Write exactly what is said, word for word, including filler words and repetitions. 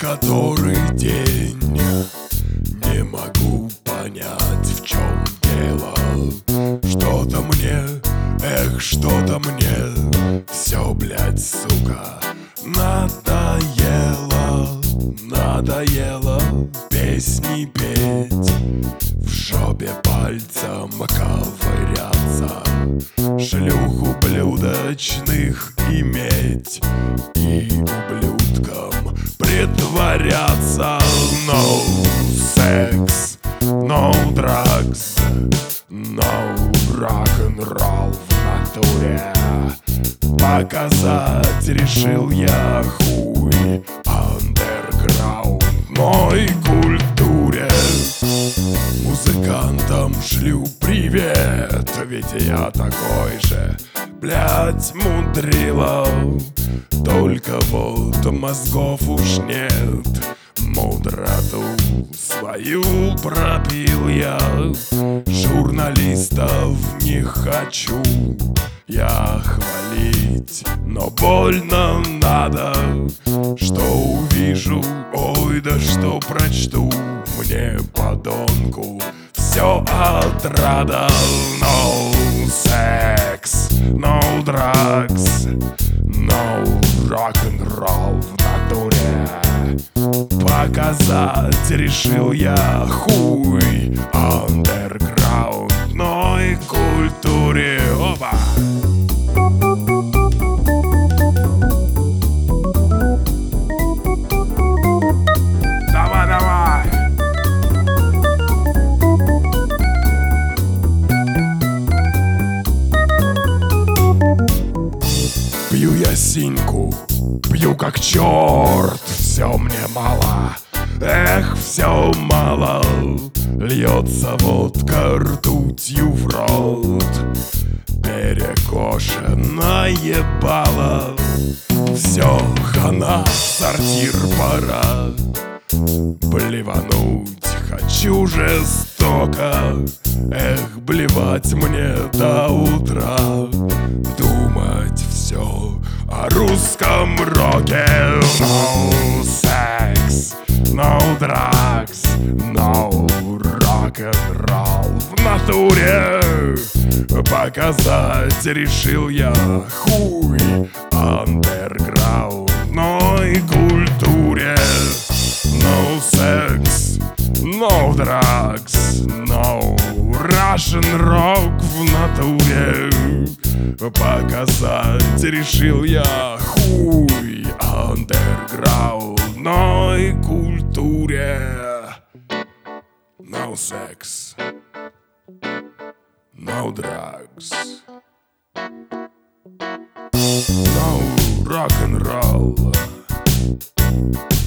который день. Не могу понять, в чем дело. Что-то мне, эх, что-то мне все, блядь, сука, надоело. Надоело песни петь, в жопе пальцем ковыряться, шлюх ублюдочных иметь и ублюдком притворяться. No sex, no drugs, no rock'n'roll в натуре. Показать решил я хуй андерграундной культуре. Музыкантам шлю привет, ведь я такой же, блять, мудрила. Только вот мозгов уж нет, мудроту свою пропил я. Журналистов не хочу я хвалить, но больно надо, что увижу, ой, да что прочту, мне, подонку, все отрада. No sex, no drugs, no rock'n'roll в натуре. Показать решил я хуй андерграундной культуре. Опа! Давай, давай! Пью я синьку, пью как черт, все мне мало, эх, все мало. Льется водка ртутью в рот, перекошено ебало. Все, хана, сортир пора, блевануть хочу жестоко. Эх, блевать мне до утра, думать все о русском роке. No sex, no drugs, no rock'n'roll в натуре. Показать решил я хуй андерграундной культуре. No sex, no drugs, no Russian rock в натуре. Показать решил я хуй андерграундной культуре. No sex, no drugs, no rock'n'roll.